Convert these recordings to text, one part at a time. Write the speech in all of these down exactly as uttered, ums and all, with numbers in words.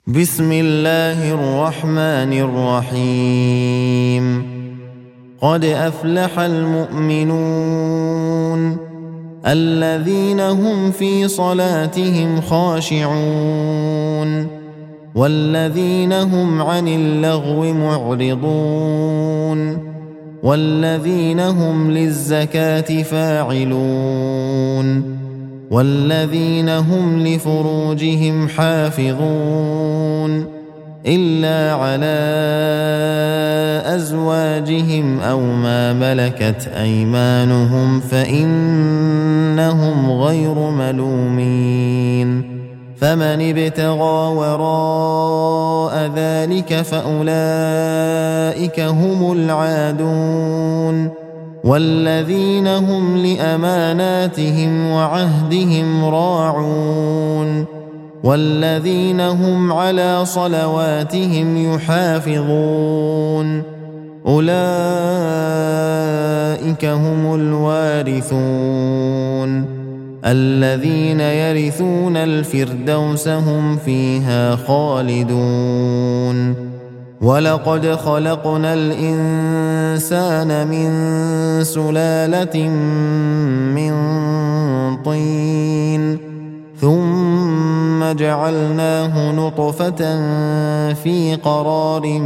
بسم الله الرحمن الرحيم قد أفلح المؤمنون الذين هم في صلاتهم خاشعون والذين هم عن اللغو معرضون والذين هم للزكاة فاعلون والذين هم لفروجهم حافظون إلا على أزواجهم أو ما ملكت أيمانهم فإنهم غير ملومين فمن ابتغى وراء ذلك فأولئك هم العادون والذين هم لأماناتهم وعهدهم راعون والذين هم على صلواتهم يحافظون أولئك هم الوارثون الذين يرثون الفردوس هم فيها خالدون ولقد خلقنا الإنسان من سلالة من طين ثم جعلناه نطفة في قرار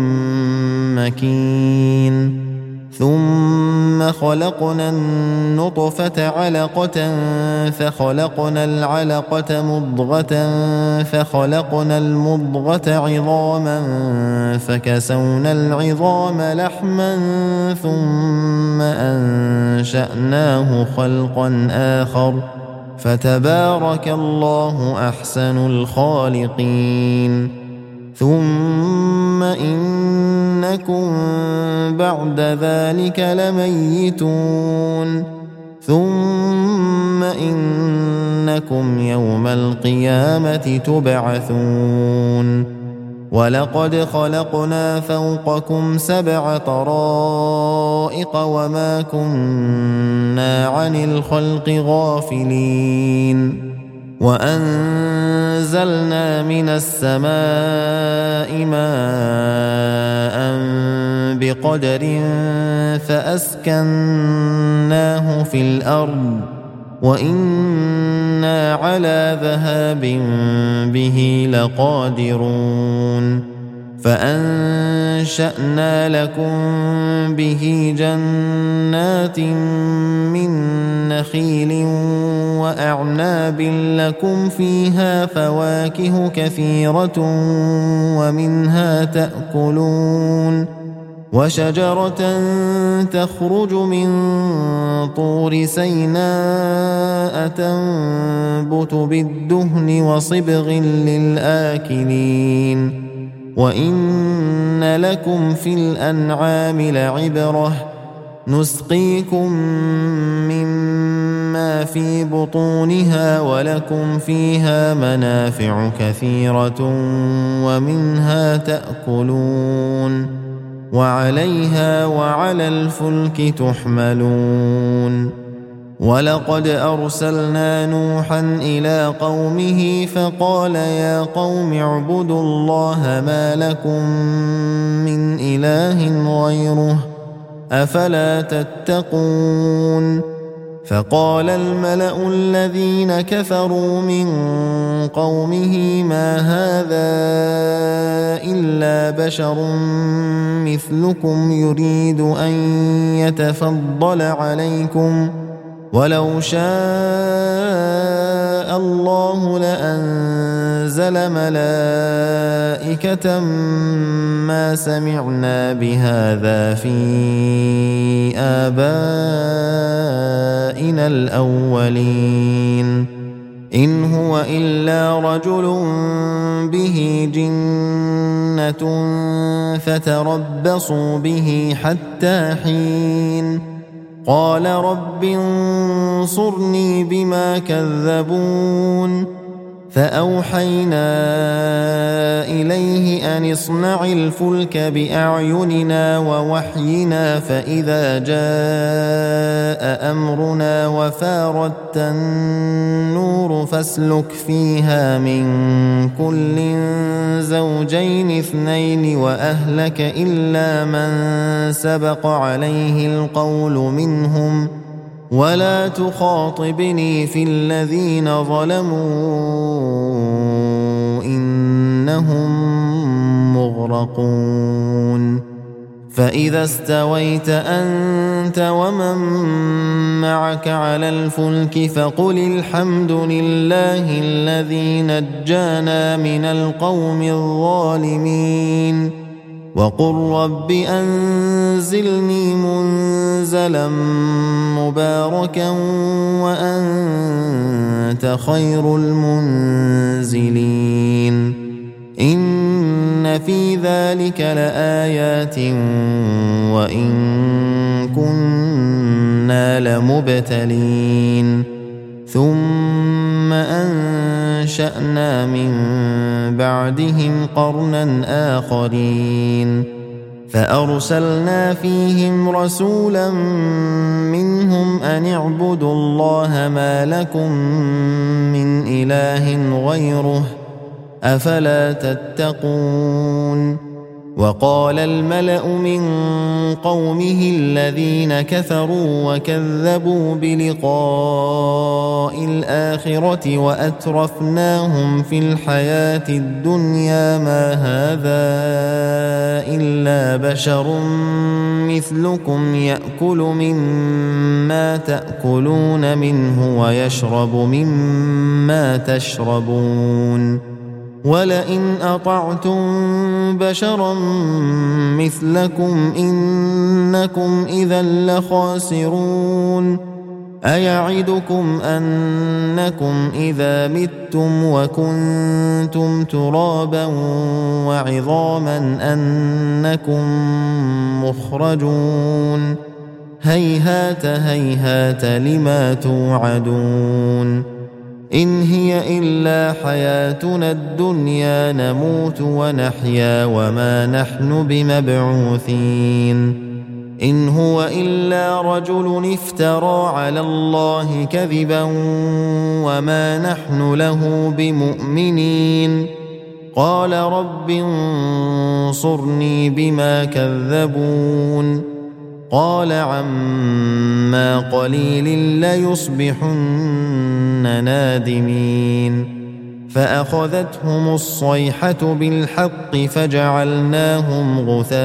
مكين ثم خلقنا النطفة علقة فخلقنا العلقة مضغة فخلقنا المضغة عظاما فكسونا العظام لحما ثم أنشأناه خلقا آخر فتبارك الله أحسن الخالقين ثم إنكم بعد ذلك لميتون ثم إنكم يوم القيامة تبعثون ولقد خلقنا فوقكم سبع طرائق وما كنا عن الخلق غافلين وأنزلنا من السماء ماء بقدر فأسكناه في الأرض وإنا على ذهاب به لقادرون فأنشأنا لكم به جنات من نخيل وأعناب لكم فيها فواكه كثيرة ومنها تأكلون وشجرة تخرج من طور سيناء تنبت بالدهن وصبغ للآكلين وإن لكم في الأنعام لعبرة نسقيكم مما في بطونها ولكم فيها منافع كثيرة ومنها تأكلون وعليها وعلى الفلك تحملون ولقد أرسلنا نوحا إلى قومه فقال يا قوم اعبدوا الله ما لكم من إله غيره أفلا تتقون فقال الملأ الذين كفروا من قومه ما هذا إلا بشر مثلكم يريد أن يتفضل عليكم ولو شاء الله لأنزل ملائكة ما سمعنا بهذا في آبائنا الأولين إن هو إلا رجل به جنة فتربصوا به حتى حين قال رب انصرني بما كذبون فأوحينا إليه أن اصنع الفلك بأعيننا ووحينا فإذا جاء أمرنا وفاردت النور فاسلك فيها من كل الزوجين اثنين وأهلك إلا من سبق عليه القول منهم ولا تخاطبني في الذين ظلموا إنهم مغرقون فإذا استويت أنت ومن معك على الفلك فقل الحمد لله الذي نجانا من القوم الظالمين وقل رب أنزلني منزلا مباركا وأنت خير المنزلين إن في ذلك لآيات وإن كنا لمبتلين ثم أنشأنا من بعدهم قرنا آخرين فأرسلنا فيهم رسولا منهم أن اعبدوا الله ما لكم من إله غيره أفلا تتقون وقال الملأ من قومه الذين كفروا وكذبوا بلقاء الآخرة وأترفناهم في الحياة الدنيا ما هذا إلا بشر مثلكم يأكل مما تأكلون منه ويشرب مما تشربون ولئن أطعتم بشرا مثلكم إنكم إذا لخاسرون أيعدكم أنكم إذا متم وكنتم ترابا وعظاما أنكم مخرجون هيهات هيهات لما توعدون إن هي إلا حياتنا الدنيا نموت ونحيا وما نحن بمبعوثين إن هو إلا رجل افترى على الله كذبا وما نحن له بمؤمنين قال رب انصرني بما كذبون قال عما قليل ليصبحن نادمين فأخذتهم الصيحة بالحق فجعلناهم غثاء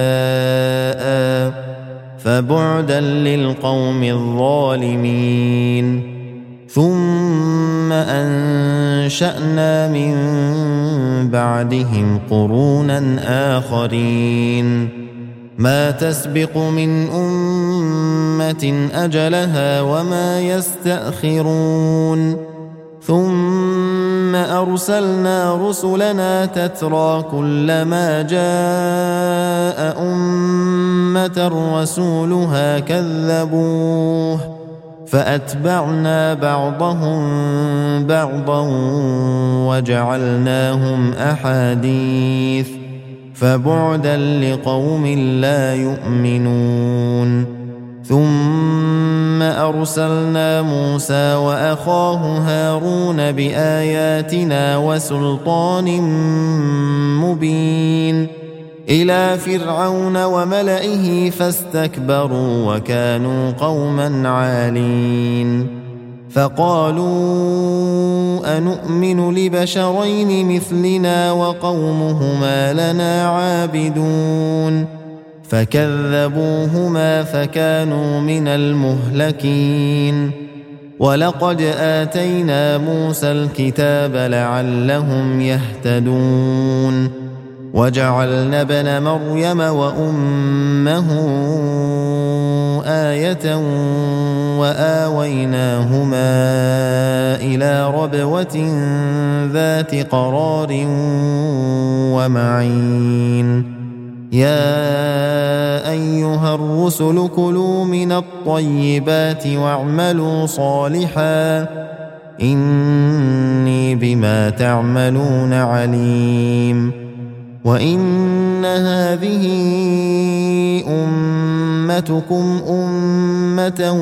فبعدا للقوم الظالمين ثم أنشأنا من بعدهم قرونا آخرين ما تسبق من أمة أجلها وما يستأخرون ثم أرسلنا رسلنا تترى كلما جاء أمة رسولها كذبوه فأتبعنا بعضهم بعضا وجعلناهم أحاديث فبعدا لقوم لا يؤمنون ثم أرسلنا موسى وأخاه هارون بآياتنا وسلطان مبين إلى فرعون وملئه فاستكبروا وكانوا قوما عالين فقالوا أنؤمن لبشرين مثلنا وقومهما لنا عابدون فكذبوهما فكانوا من المهلكين ولقد آتينا موسى الكتاب لعلهم يهتدون وجعلنا ابن مريم وأمه آية وآويناهما إلى ربوة ذات قرار ومعين يا أيها الرسل كلوا من الطيبات واعملوا صالحا إني بما تعملون عليم وإن هذه أمتكم أمة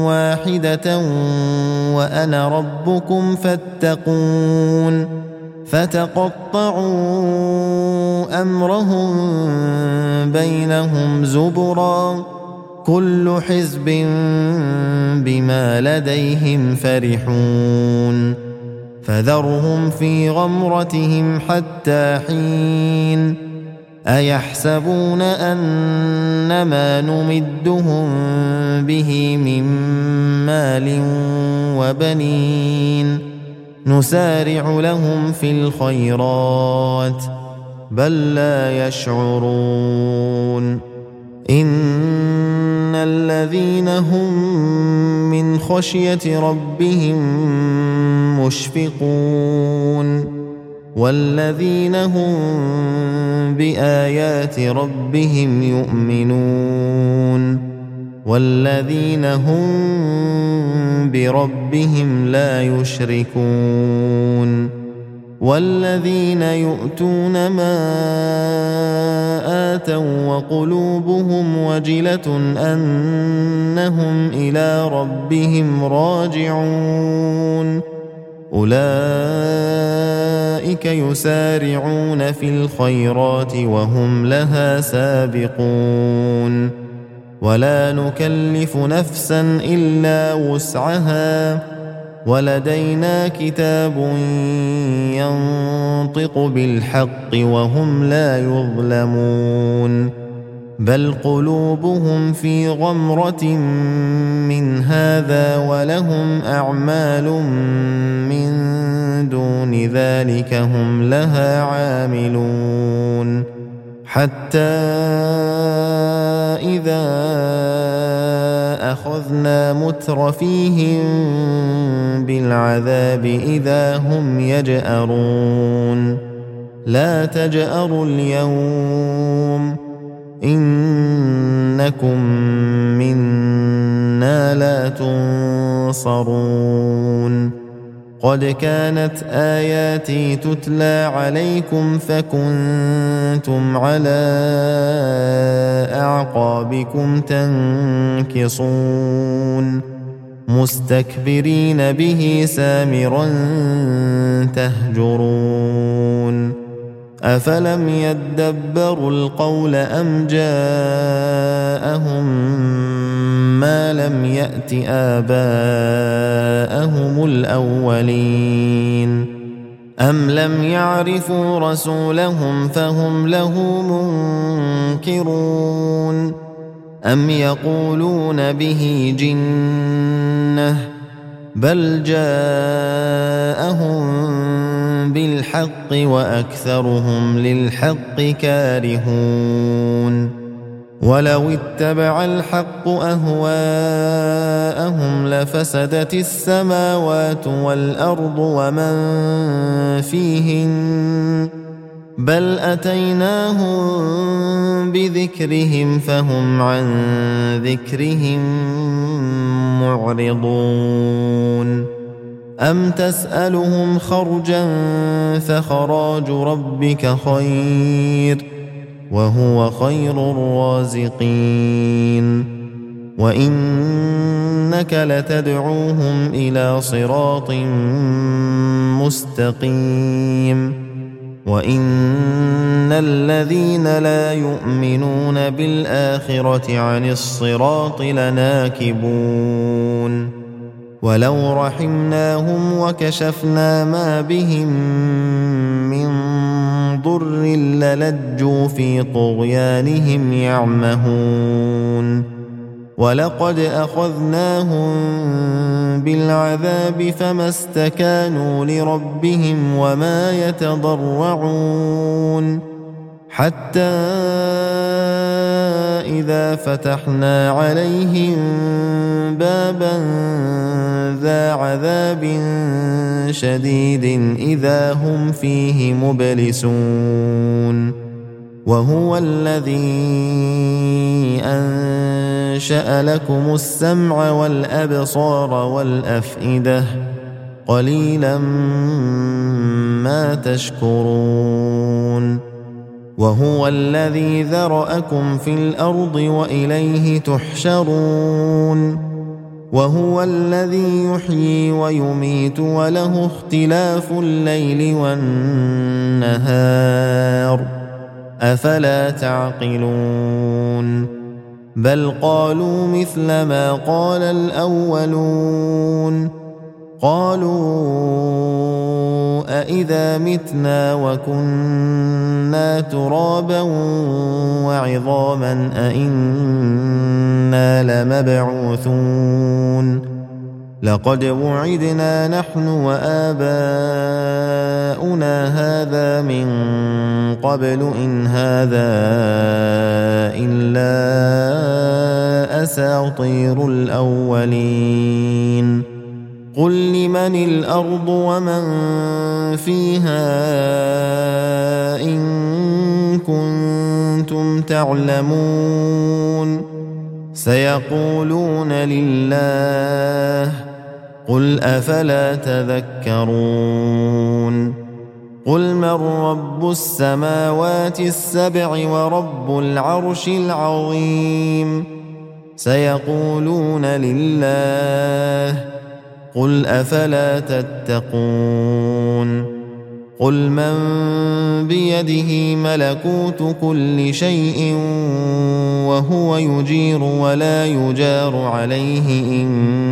واحدة وأنا ربكم فاتقون فتقطعوا أمرهم بينهم زبرا كل حزب بما لديهم فرحون فذرهم في غمرتهم حتى حين أيحسبون أن ما نمدهم به من مال وبنين نسارع لهم في الخيرات بل لا يشعرون إن الذين هم من خشية ربهم مشفقون والذين هم بآيات ربهم يؤمنون والذين هم بربهم لا يشركون والذين يؤتون ما آتوا وقلوبهم وجلة أنهم إلى ربهم راجعون أولئك يسارعون في الخيرات وهم لها سابقون ولا نكلف نفسا إلا وسعها ولدينا كتاب ينطق بالحق وهم لا يظلمون بل قلوبهم في غمرة من هذا ولهم أعمال من دون ذلك هم لها عاملون حتى إذا أخذنا مترفيهم بالعذاب إذا هم يجأرون لا تجأروا اليوم إنكم منا لا تنصرون قد كانت آياتي تتلى عليكم فكنتم على أعقابكم تنكصون مستكبرين به سامرا تهجرون أفلم يدبروا القول أم جاءهم ما لم يأت آباءهم الأولين أم لم يعرفوا رسولهم فهم له منكرون أم يقولون به جنة بل جاءهم بالحق وأكثرهم للحق كارهون ولو اتبع الحق أهواءهم لفسدت السماوات والأرض ومن فيهن بل أتيناهم بذكرهم فهم عن ذكرهم معرضون أم تسألهم خرجا فخراج ربك خير وهو خير الرازقين وإنك لتدعوهم إلى صراط مستقيم وإن الذين لا يؤمنون بالآخرة عن الصراط لناكبون ولو رحمناهم وكشفنا ما بهم من ضر للجوا في طغيانهم يعمهون ولقد أخذناهم بالعذاب فما استكانوا لربهم وما يتضرعون حتى إذا فتحنا عليهم بابا ذا عذاب شديد إذا هم فيه مبلسون وهو الذي أنشأ لكم السمع والأبصار والأفئدة قليلا ما تشكرون وهو الذي ذرأكم في الأرض وإليه تحشرون وهو الذي يحيي ويميت وله اختلاف الليل والنهار أفلا تعقلون بل قالوا مثل ما قال الأولون قالوا أإذا متنا وكنا ترابا وعظاما أإنا لمبعوثون لقد وعدنا نحن وآباؤنا هذا من قبل إن هذا إلا أساطير الأولين قل لمن الأرض ومن فيها إن كنتم تعلمون سيقولون لله قل أفلا تذكرون قل من رب السماوات السبع ورب العرش العظيم سيقولون لله قل أفلا تتقون قل من بيده ملكوت كل شيء وهو يجير ولا يجار عليه إن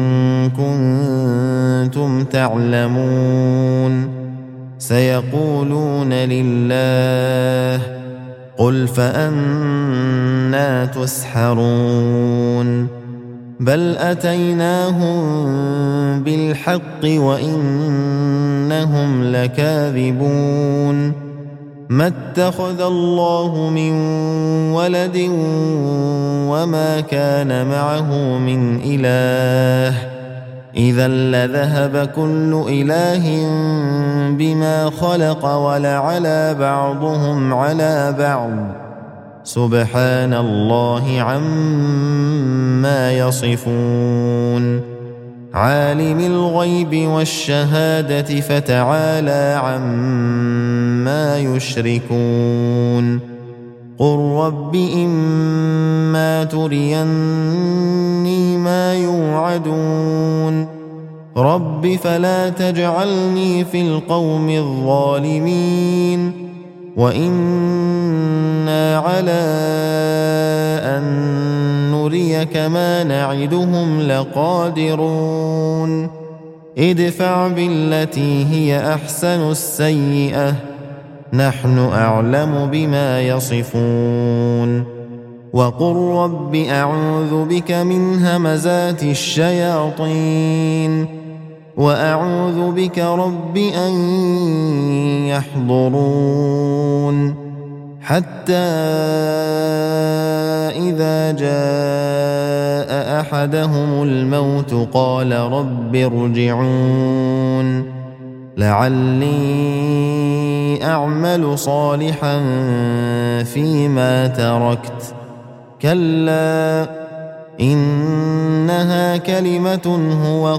كنتم تعلمون سيقولون لله قل فأنى تسحرون بل أتيناهم بالحق وإنهم لكاذبون ما اتخذ الله من ولد وما كان معه من إله إذا لذهب كل إله بما خلق ولعلى بعضهم على بعض سبحان الله عما يصفون عالم الغيب والشهادة فتعالى عما يشركون قل رب إما تريني ما يوعدون رب فلا تجعلني في القوم الظالمين وإنا على أن نريك ما نعدهم لقادرون ادفع بالتي هي أحسن السيئة نحن أعلم بما يصفون وقل رب أعوذ بك من همزات الشياطين وأعوذ بك رب أن يحضرون حتى إذا جاء أحدهم الموت قال رب ارجعون لعلي أعمل صالحا فيما تركت كلا إنها كلمة هو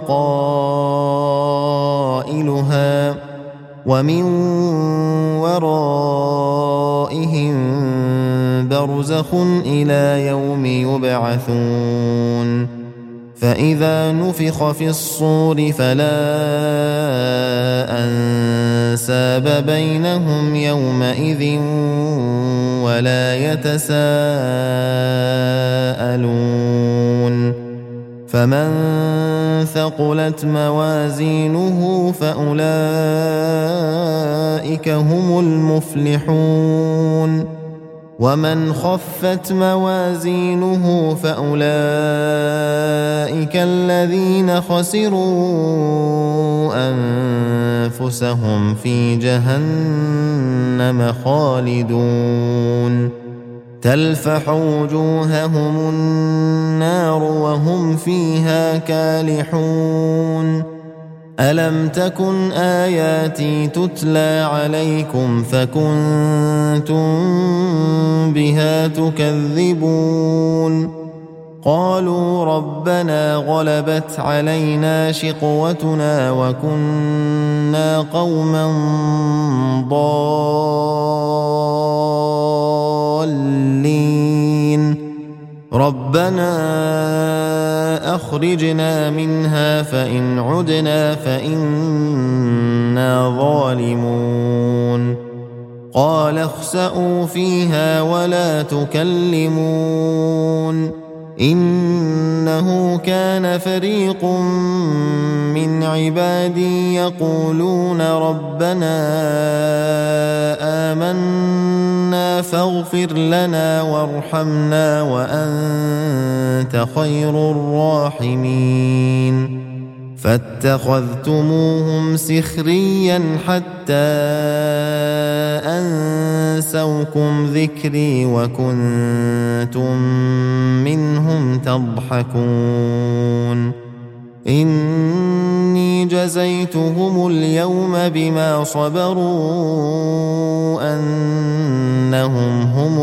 قائلها ومن ورائهم برزخ إلى يوم يبعثون فإذا نفخ في الصور فلا أنساب بينهم يومئذ ولا يتساءلون فمن ثقلت موازينه فأولئك هم المفلحون ومن خفت موازينه فأولئك الذين خسروا أنفسهم في جهنم خالدون تلفح وجوههم النار وهم فيها كالحون ألم تكن آياتي تتلى عليكم فكنتم بها تكذبون قالوا ربنا غلبت علينا شقوتنا وكنا قوما ضالين ربنا أخرجنا منها فإن عدنا فإنا ظالمون قال اخسئوا فيها ولا تكلمون إنه كان فريق من عبادي يقولون ربنا آمنا فاغفر لنا وارحمنا وأنت خير الراحمين فاتخذتموهم سخريا حتى أنسوكم ذكري وكنتم منهم تضحكون إني جزيتهم اليوم بما صبروا أنهم هم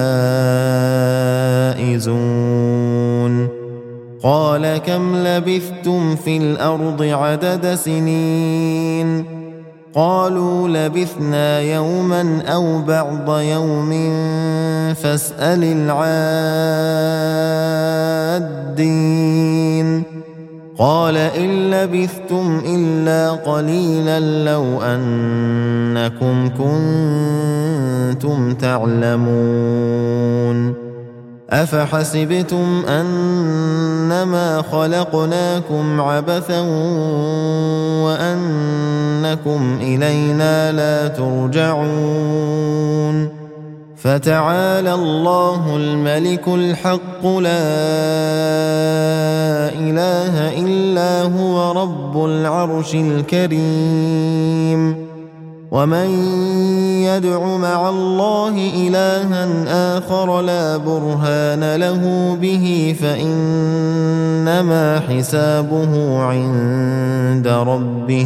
الفائزون قال كم لبثتم في الأرض عدد سنين قالوا لبثنا يوما أو بعض يوم فاسأل العادين قال إن لبثتم إلا قليلا لو أنكم كنتم تعلمون أفحسبتم أنما خلقناكم عبثا وأنكم إلينا لا ترجعون فتعالى الله الملك الحق لا إله إلا هو رب العرش الكريم ومن يدع مع الله إلها آخر لا برهان له به فإنما حسابه عند ربه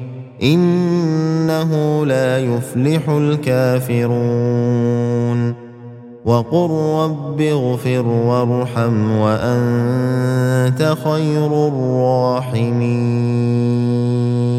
إنه لا يفلح الكافرون وقل رب اغفر وارحم وأنت خير الراحمين